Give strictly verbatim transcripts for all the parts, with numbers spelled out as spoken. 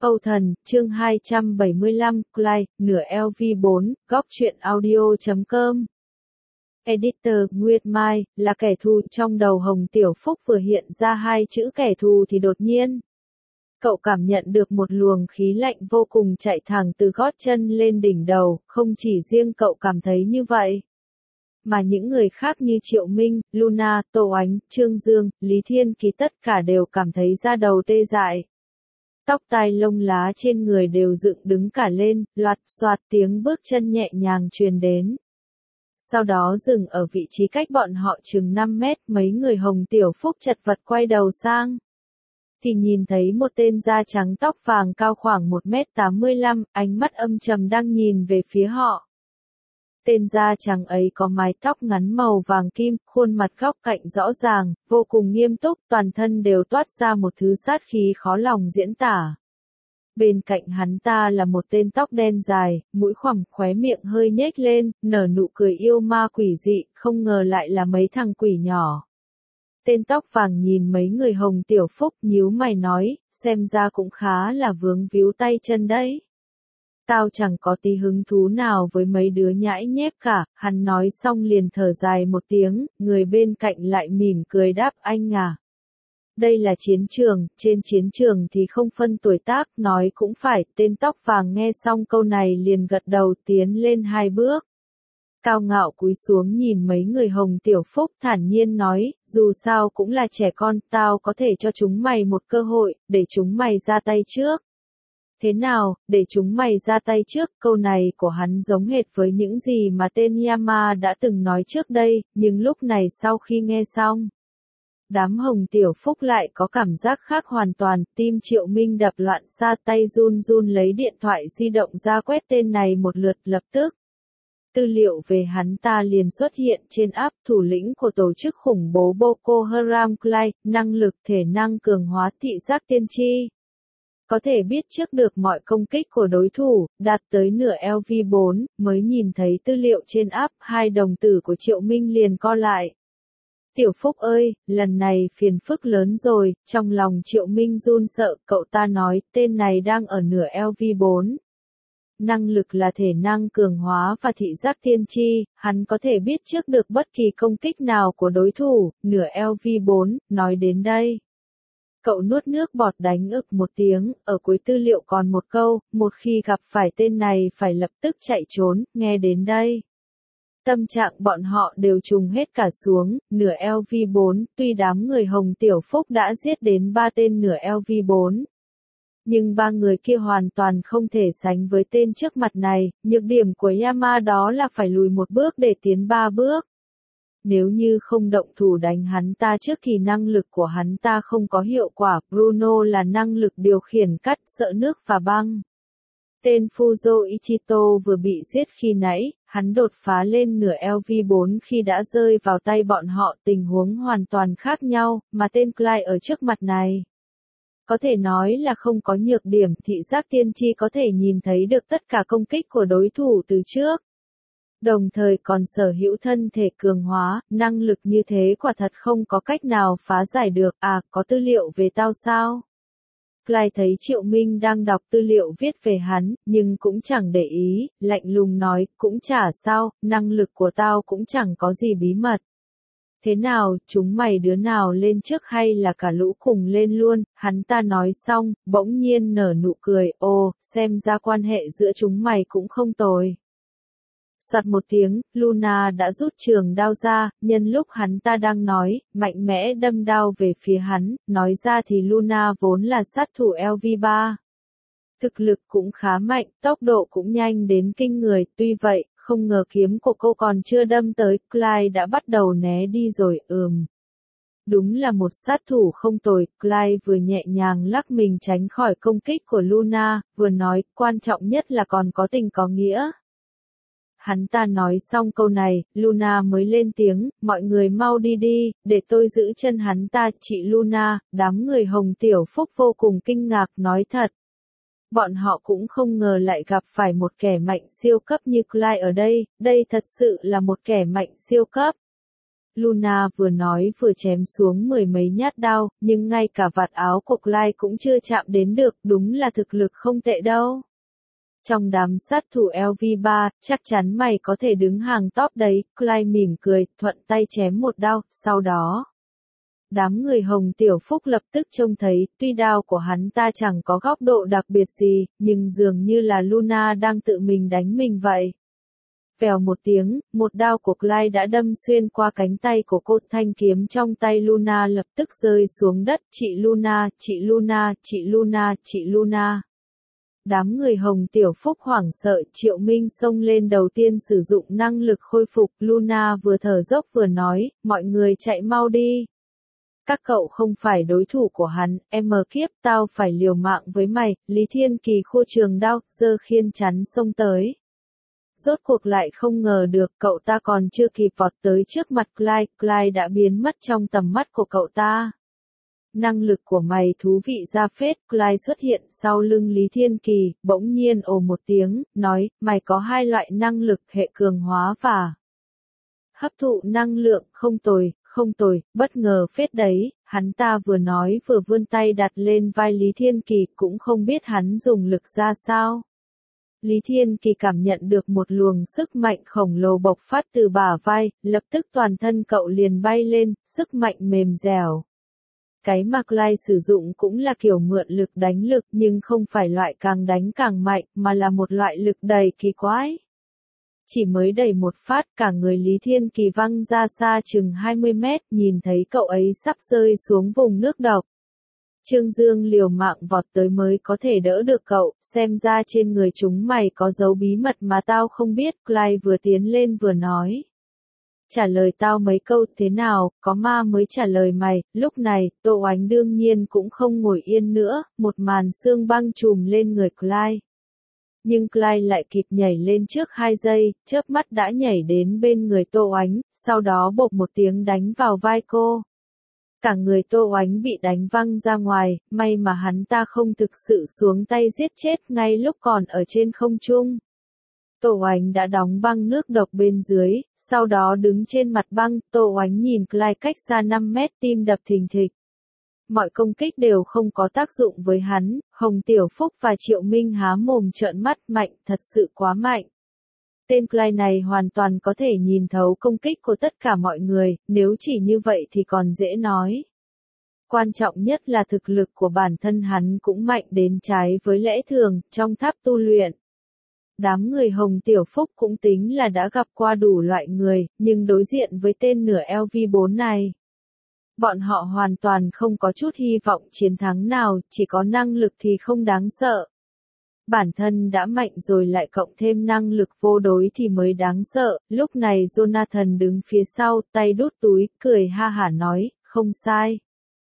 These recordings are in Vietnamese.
Âu Thần, chương hai trăm bảy mươi lăm, Clyde, nửa L V bốn, góc truyện audio chấm com. Editor, Nguyệt Mai, là kẻ thù. Trong đầu Hồng Tiểu Phúc vừa hiện ra hai chữ kẻ thù thì đột nhiên cậu cảm nhận được một luồng khí lạnh vô cùng chạy thẳng từ gót chân lên đỉnh đầu, không chỉ riêng cậu cảm thấy như vậy, mà những người khác như Triệu Minh, Luna, Tô Ánh, Trương Dương, Lý Thiên Kỳ tất cả đều cảm thấy da đầu tê dại. Tóc tai lông lá trên người đều dựng đứng cả lên, loạt xoạt tiếng bước chân nhẹ nhàng truyền đến. Sau đó dừng ở vị trí cách bọn họ chừng năm mét, mấy người Hồng Tiểu Phúc chật vật quay đầu sang. Thì nhìn thấy một tên da trắng tóc vàng cao khoảng một mét tám mươi lăm, ánh mắt âm trầm đang nhìn về phía họ. Tên da trắng ấy có mái tóc ngắn màu vàng kim, khuôn mặt góc cạnh rõ ràng, vô cùng nghiêm túc, toàn thân đều toát ra một thứ sát khí khó lòng diễn tả. Bên cạnh hắn ta là một tên tóc đen dài, mũi khoằm, khóe miệng hơi nhếch lên, nở nụ cười yêu ma quỷ dị, không ngờ lại là mấy thằng quỷ nhỏ. Tên tóc vàng nhìn mấy người Hồng Tiểu Phúc, nhíu mày nói, xem ra cũng khá là vướng víu tay chân đấy. Tao chẳng có tí hứng thú nào với mấy đứa nhãi nhép cả. Hắn nói xong liền thở dài một tiếng, người bên cạnh lại mỉm cười đáp, anh à. Đây là chiến trường, trên chiến trường thì không phân tuổi tác, nói cũng phải. Tên tóc vàng nghe xong câu này liền gật đầu, tiến lên hai bước. Cao ngạo cúi xuống nhìn mấy người Hồng Tiểu Phúc, thản nhiên nói, dù sao cũng là trẻ con, tao có thể cho chúng mày một cơ hội, để chúng mày ra tay trước. Thế nào, để chúng mày ra tay trước? Câu này của hắn giống hệt với những gì mà tên Yama đã từng nói trước đây, nhưng lúc này sau khi nghe xong, đám Hồng Tiểu Phúc lại có cảm giác khác hoàn toàn, tim Triệu Minh đập loạn xạ, tay run run lấy điện thoại di động ra quét tên này một lượt, lập tức. Tư liệu về hắn ta liền xuất hiện trên app. Thủ lĩnh của tổ chức khủng bố Boko Haram Clyde, năng lực thể năng cường hóa thị giác tiên tri. Có thể biết trước được mọi công kích của đối thủ, đạt tới nửa L V bốn, mới nhìn thấy tư liệu trên app, hai đồng tử của Triệu Minh liền co lại. Tiểu Phúc ơi, lần này phiền phức lớn rồi, trong lòng Triệu Minh run sợ, cậu ta nói, tên này đang ở nửa L V bốn. Năng lực là thể năng cường hóa và thị giác tiên tri, hắn có thể biết trước được bất kỳ công kích nào của đối thủ, nửa L V bốn, nói đến đây. Cậu nuốt nước bọt đánh ực một tiếng, ở cuối tư liệu còn một câu, một khi gặp phải tên này phải lập tức chạy trốn, nghe đến đây. Tâm trạng bọn họ đều trùng hết cả xuống, nửa L V bốn, tuy đám người Hồng Tiểu Phúc đã giết đến ba tên nửa L V bốn. Nhưng ba người kia hoàn toàn không thể sánh với tên trước mặt này, nhược điểm của Yama đó là phải lùi một bước để tiến ba bước. Nếu như không động thủ đánh hắn ta trước thì năng lực của hắn ta không có hiệu quả. Bruno là năng lực điều khiển cắt, sợ nước và băng. Tên Fuzo Ichito vừa bị giết khi nãy, hắn đột phá lên nửa L V bốn khi đã rơi vào tay bọn họ, tình huống hoàn toàn khác nhau, mà tên Clyde ở trước mặt này. Có thể nói là không có nhược điểm, thị giác tiên tri có thể nhìn thấy được tất cả công kích của đối thủ từ trước. Đồng thời còn sở hữu thân thể cường hóa, năng lực như thế quả thật không có cách nào phá giải được. À, có tư liệu về tao sao? Clyde thấy Triệu Minh đang đọc tư liệu viết về hắn, nhưng cũng chẳng để ý, lạnh lùng nói, cũng chả sao, năng lực của tao cũng chẳng có gì bí mật. Thế nào, chúng mày đứa nào lên trước hay là cả lũ cùng lên luôn? Hắn ta nói xong, bỗng nhiên nở nụ cười, ồ, xem ra quan hệ giữa chúng mày cũng không tồi. Soạt một tiếng, Luna đã rút trường đao ra, nhân lúc hắn ta đang nói, mạnh mẽ đâm đao về phía hắn, nói ra thì Luna vốn là sát thủ L V ba. Thực lực cũng khá mạnh, tốc độ cũng nhanh đến kinh người, tuy vậy, không ngờ kiếm của cô còn chưa đâm tới, Clyde đã bắt đầu né đi rồi, ừm. Đúng là một sát thủ không tồi, Clyde vừa nhẹ nhàng lắc mình tránh khỏi công kích của Luna, vừa nói, quan trọng nhất là còn có tình có nghĩa. Hắn ta nói xong câu này, Luna mới lên tiếng, mọi người mau đi đi, để tôi giữ chân hắn ta. Chị Luna, đám người Hồng Tiểu Phúc vô cùng kinh ngạc, nói thật. Bọn họ cũng không ngờ lại gặp phải một kẻ mạnh siêu cấp như Clyde ở đây, đây thật sự là một kẻ mạnh siêu cấp. Luna vừa nói vừa chém xuống mười mấy nhát đao, nhưng ngay cả vạt áo của Clyde cũng chưa chạm đến được, đúng là thực lực không tệ đâu. Trong đám sát thủ L V ba, chắc chắn mày có thể đứng hàng top đấy, Clyde mỉm cười, thuận tay chém một đao, sau đó. Đám người Hồng Tiểu Phúc lập tức trông thấy, tuy đao của hắn ta chẳng có góc độ đặc biệt gì, nhưng dường như là Luna đang tự mình đánh mình vậy. Vèo một tiếng, một đao của Clyde đã đâm xuyên qua cánh tay của cô, thanh kiếm trong tay Luna lập tức rơi xuống đất, chị Luna, chị Luna, chị Luna, chị Luna. Đám người Hồng Tiểu Phúc hoảng sợ, Triệu Minh xông lên đầu tiên sử dụng năng lực khôi phục, Luna vừa thở dốc vừa nói, mọi người chạy mau đi. Các cậu không phải đối thủ của hắn, em mờ kiếp, tao phải liều mạng với mày, Lý Thiên Kỳ khua trường đao, giơ khiên chắn xông tới. Rốt cuộc lại không ngờ được, cậu ta còn chưa kịp vọt tới trước mặt Clyde, Clyde đã biến mất trong tầm mắt của cậu ta. Năng lực của mày thú vị ra phết, Clyde xuất hiện sau lưng Lý Thiên Kỳ, bỗng nhiên ồ một tiếng, nói, mày có hai loại năng lực, hệ cường hóa và hấp thụ năng lượng, không tồi, không tồi, bất ngờ phết đấy, hắn ta vừa nói vừa vươn tay đặt lên vai Lý Thiên Kỳ, cũng không biết hắn dùng lực ra sao. Lý Thiên Kỳ cảm nhận được một luồng sức mạnh khổng lồ bộc phát từ bả vai, lập tức toàn thân cậu liền bay lên, sức mạnh mềm dẻo. Cái mà Clyde sử dụng cũng là kiểu mượn lực đánh lực, nhưng không phải loại càng đánh càng mạnh, mà là một loại lực đầy kỳ quái. Chỉ mới đẩy một phát, cả người Lý Thiên Kỳ văng ra xa chừng hai mươi mét, nhìn thấy cậu ấy sắp rơi xuống vùng nước độc. Trương Dương liều mạng vọt tới mới có thể đỡ được cậu, xem ra trên người chúng mày có dấu bí mật mà tao không biết, Clyde vừa tiến lên vừa nói. Trả lời tao mấy câu thế nào, có ma mới trả lời mày, lúc này, Tô Oánh đương nhiên cũng không ngồi yên nữa, một màn xương băng trùm lên người Clyde. Nhưng Clyde lại kịp nhảy lên trước hai giây, chớp mắt đã nhảy đến bên người Tô Oánh, sau đó bộp một tiếng đánh vào vai cô. Cả người Tô Oánh bị đánh văng ra ngoài, may mà hắn ta không thực sự xuống tay giết chết ngay lúc còn ở trên không trung. Tô Oánh đã đóng băng nước độc bên dưới, sau đó đứng trên mặt băng, Tô Oánh nhìn Clyde cách xa năm mét, tim đập thình thịch. Mọi công kích đều không có tác dụng với hắn, Hồng Tiểu Phúc và Triệu Minh há mồm trợn mắt, mạnh, thật sự quá mạnh. Tên Clyde này hoàn toàn có thể nhìn thấu công kích của tất cả mọi người, nếu chỉ như vậy thì còn dễ nói. Quan trọng nhất là thực lực của bản thân hắn cũng mạnh đến trái với lẽ thường, trong tháp tu luyện. Đám người Hồng Tiểu Phúc cũng tính là đã gặp qua đủ loại người, nhưng đối diện với tên nửa L V bốn này. Bọn họ hoàn toàn không có chút hy vọng chiến thắng nào, chỉ có năng lực thì không đáng sợ. Bản thân đã mạnh rồi lại cộng thêm năng lực vô đối thì mới đáng sợ, lúc này Jonathan đứng phía sau, tay đút túi, cười ha hả nói, không sai.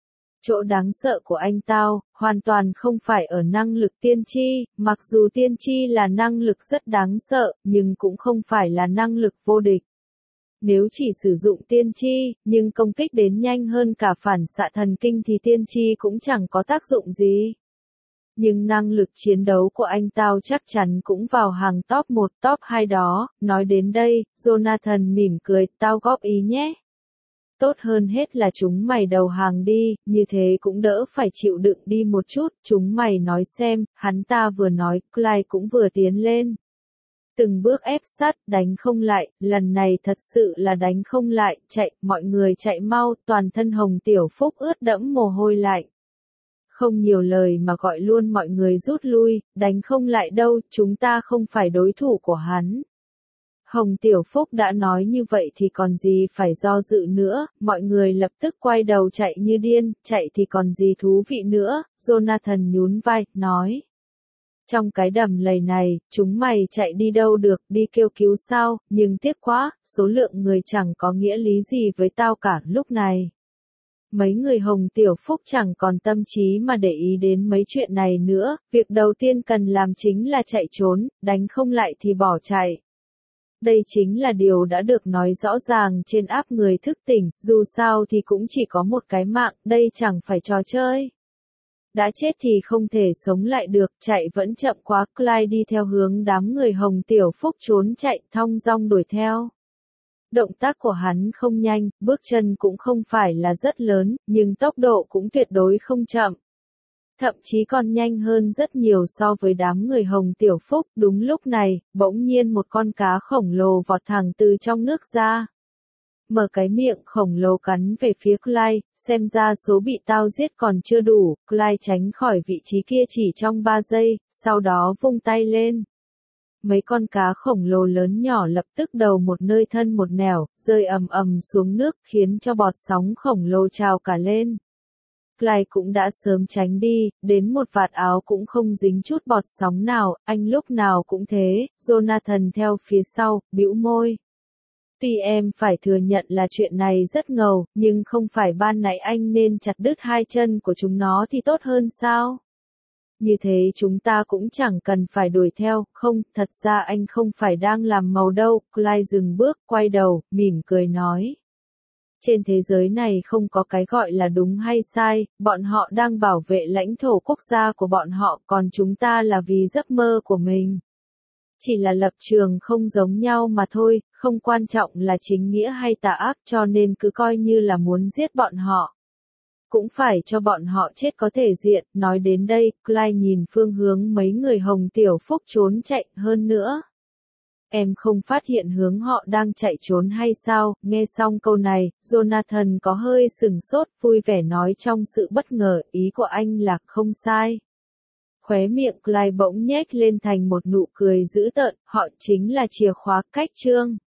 Chỗ đáng sợ của anh tao, hoàn toàn không phải ở năng lực tiên tri, mặc dù tiên tri là năng lực rất đáng sợ, nhưng cũng không phải là năng lực vô địch. Nếu chỉ sử dụng tiên tri, nhưng công kích đến nhanh hơn cả phản xạ thần kinh thì tiên tri cũng chẳng có tác dụng gì. Nhưng năng lực chiến đấu của anh tao chắc chắn cũng vào hàng top một, top hai đó, nói đến đây, Jonathan mỉm cười, tao góp ý nhé. Tốt hơn hết là chúng mày đầu hàng đi, như thế cũng đỡ phải chịu đựng đi một chút, chúng mày nói xem, hắn ta vừa nói, Clyde cũng vừa tiến lên. Từng bước ép sát, đánh không lại, lần này thật sự là đánh không lại, chạy, mọi người chạy mau, toàn thân Hồng Tiểu Phúc ướt đẫm mồ hôi lạnh. Không nhiều lời mà gọi luôn mọi người rút lui, đánh không lại đâu, chúng ta không phải đối thủ của hắn. Hồng Tiểu Phúc đã nói như vậy thì còn gì phải do dự nữa, mọi người lập tức quay đầu chạy như điên, chạy thì còn gì thú vị nữa, Jonathan nhún vai, nói. Trong cái đầm lầy này, chúng mày chạy đi đâu được, đi kêu cứu sao, nhưng tiếc quá, số lượng người chẳng có nghĩa lý gì với tao cả lúc này. Mấy người Hồng Tiểu Phúc chẳng còn tâm trí mà để ý đến mấy chuyện này nữa, việc đầu tiên cần làm chính là chạy trốn, đánh không lại thì bỏ chạy. Đây chính là điều đã được nói rõ ràng trên app người thức tỉnh, dù sao thì cũng chỉ có một cái mạng, đây chẳng phải trò chơi. Đã chết thì không thể sống lại được, chạy vẫn chậm quá, Clyde đi theo hướng đám người Hồng Tiểu Phúc trốn chạy, thong dong đuổi theo. Động tác của hắn không nhanh, bước chân cũng không phải là rất lớn, nhưng tốc độ cũng tuyệt đối không chậm. Thậm chí còn nhanh hơn rất nhiều so với đám người Hồng Tiểu Phúc. Đúng lúc này, bỗng nhiên một con cá khổng lồ vọt thẳng từ trong nước ra. Mở cái miệng khổng lồ cắn về phía Clyde, xem ra số bị tao giết còn chưa đủ. Clyde tránh khỏi vị trí kia chỉ trong ba giây, sau đó vung tay lên. Mấy con cá khổng lồ lớn nhỏ lập tức đầu một nơi thân một nẻo, rơi ầm ầm xuống nước khiến cho bọt sóng khổng lồ trào cả lên. Clyde cũng đã sớm tránh đi, đến một vạt áo cũng không dính chút bọt sóng nào, anh lúc nào cũng thế. Jonathan theo phía sau, bĩu môi. Tuy em phải thừa nhận là chuyện này rất ngầu, nhưng không phải ban nãy anh nên chặt đứt hai chân của chúng nó thì tốt hơn sao? Như thế chúng ta cũng chẳng cần phải đuổi theo, không, thật ra anh không phải đang làm màu đâu. Clyde dừng bước, quay đầu, mỉm cười nói. Trên thế giới này không có cái gọi là đúng hay sai, bọn họ đang bảo vệ lãnh thổ quốc gia của bọn họ, còn chúng ta là vì giấc mơ của mình. Chỉ là lập trường không giống nhau mà thôi, không quan trọng là chính nghĩa hay tà ác, cho nên cứ coi như là muốn giết bọn họ. Cũng phải cho bọn họ chết có thể diện. Nói đến đây, Clyde nhìn phương hướng mấy người Hồng Tiểu Phúc trốn chạy. Hơn nữa, em không phát hiện hướng họ đang chạy trốn hay sao? Nghe xong câu này, Jonathan có hơi sừng sốt, vui vẻ nói trong sự bất ngờ, ý của anh là không sai. Khóe miệng Clyde bỗng nhếch lên thành một nụ cười dữ tợn, họ chính là chìa khóa cách chương.